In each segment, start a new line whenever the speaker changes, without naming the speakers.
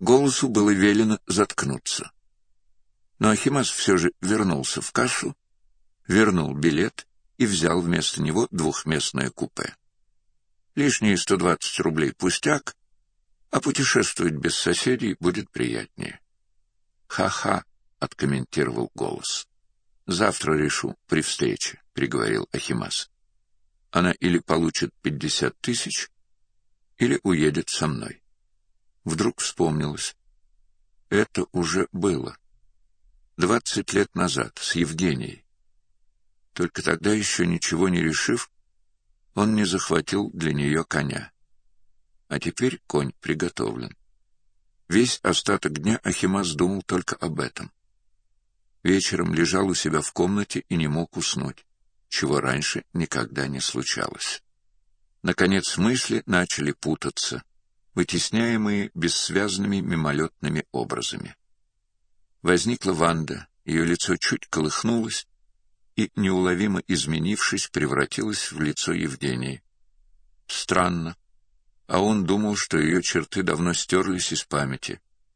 Голосу было велено заткнуться. Но Ахимас все же вернулся в кассу, вернул билет и взял вместо него двухместное купе. Лишние 120 рублей пустяк, а путешествовать без соседей будет приятнее. «Ха-ха», — откомментировал голос. «Завтра решу при встрече», — приговорил Ахимас. «Она или получит 50 тысяч, или уедет со мной». Вдруг вспомнилось. Это уже было. 20 лет назад, с Евгенией. Только тогда, еще ничего не решив, он не захватил для нее коня. А теперь конь приготовлен. Весь остаток дня Ахимас думал только об этом. Вечером лежал у себя в комнате и не мог уснуть, чего раньше никогда не случалось. Наконец мысли начали путаться, вытесняемые бессвязными мимолетными образами. Возникла Ванда, ее лицо чуть колыхнулось и, неуловимо изменившись, превратилось в лицо Евгении. Странно, а он думал, что ее черты давно стерлись из памяти.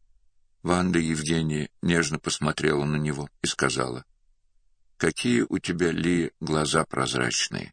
Ванда Евгения нежно посмотрела на него и сказала: «Какие у тебя, Лия, глаза прозрачные,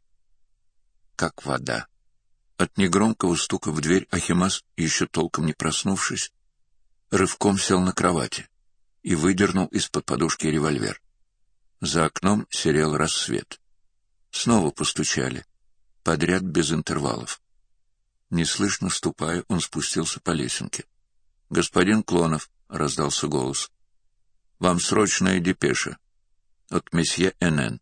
как вода». От негромкого стука в дверь Ахимас, еще толком не проснувшись, рывком сел на кровати и выдернул из-под подушки револьвер. За окном серел рассвет. Снова постучали, подряд без интервалов. Неслышно ступая, он спустился по лесенке. «Господин Клонов», — раздался голос, — «вам срочная депеша от месье Н.Н.»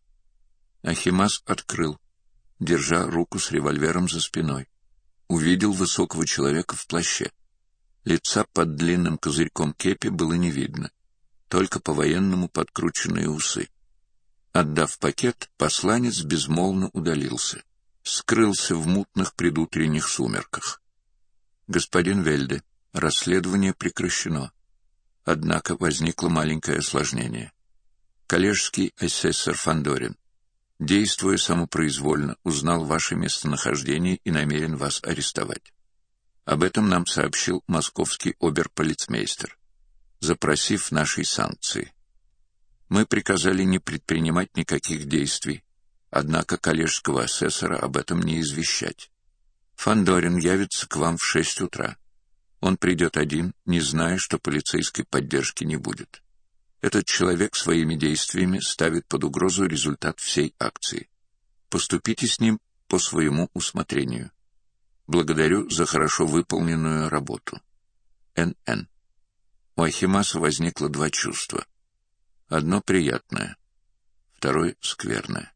Ахимас открыл, держа руку с револьвером за спиной. Увидел высокого человека в плаще. Лица под длинным козырьком кепи было не видно, только по-военному подкрученные усы. Отдав пакет, посланец безмолвно удалился, скрылся в мутных предутренних сумерках. «Господин Вельде, расследование прекращено. Однако возникло маленькое осложнение. Коллежский асессор Фандорин, действуя самопроизвольно, узнал ваше местонахождение и намерен вас арестовать. Об этом нам сообщил московский оберполицмейстер, запросив нашей санкции. Мы приказали не предпринимать никаких действий, однако коллежского асессора об этом не извещать. Фандорин явится к вам в 6 утра. Он придет один, не зная, что полицейской поддержки не будет. Этот человек своими действиями ставит под угрозу результат всей акции. Поступите с ним по своему усмотрению. Благодарю за хорошо выполненную работу. Н.Н. У Ахимаса возникло 2 чувства. Одно приятное, второе скверное.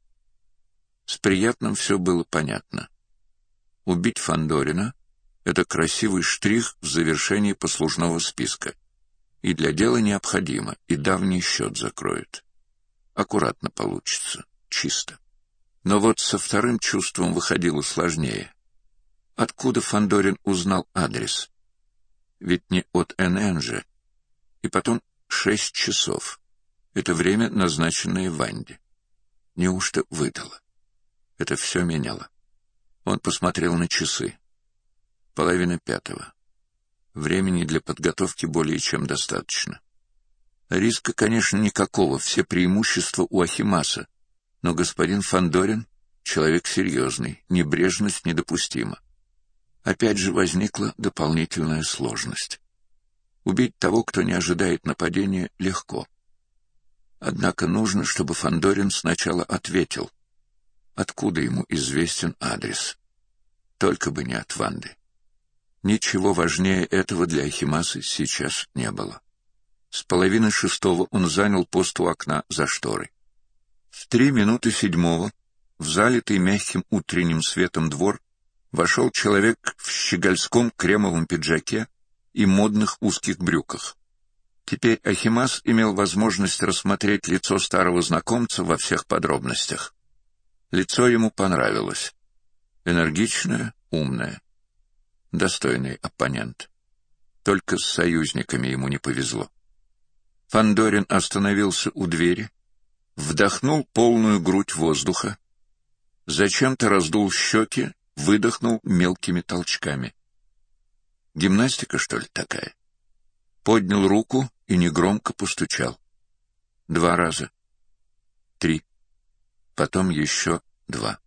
С приятным все было понятно. Убить Фандорина — это красивый штрих в завершении послужного списка. И для дела необходимо, и давний счет закроет. Аккуратно получится, чисто. Но вот со вторым чувством выходило сложнее. Откуда Фандорин узнал адрес? Ведь не от НН же. И потом 6 часов. Это время, назначенное Ванде. Неужто выдало? Это все меняло. Он посмотрел на часы. 4:30. Времени для подготовки более чем достаточно. Риска, конечно, никакого, все преимущества у Ахимаса, но господин Фандорин — человек серьезный, небрежность недопустима. Опять же возникла дополнительная сложность. Убить того, кто не ожидает нападения, легко. Однако нужно, чтобы Фандорин сначала ответил, откуда ему известен адрес. Только бы не от Ванды. Ничего важнее этого для Ахимаса сейчас не было. С 5:30 он занял пост у окна за шторой. В 7:03 в залитый мягким утренним светом двор вошел человек в щегольском кремовом пиджаке и модных узких брюках. Теперь Ахимас имел возможность рассмотреть лицо старого знакомца во всех подробностях. Лицо ему понравилось. Энергичное, умное. Достойный оппонент. Только с союзниками ему не повезло. Фандорин остановился у двери, вдохнул полную грудь воздуха, зачем-то раздул щеки, выдохнул мелкими толчками. Гимнастика, что ли, такая? поднял руку и негромко постучал. 2 раза. 3. Потом еще 2.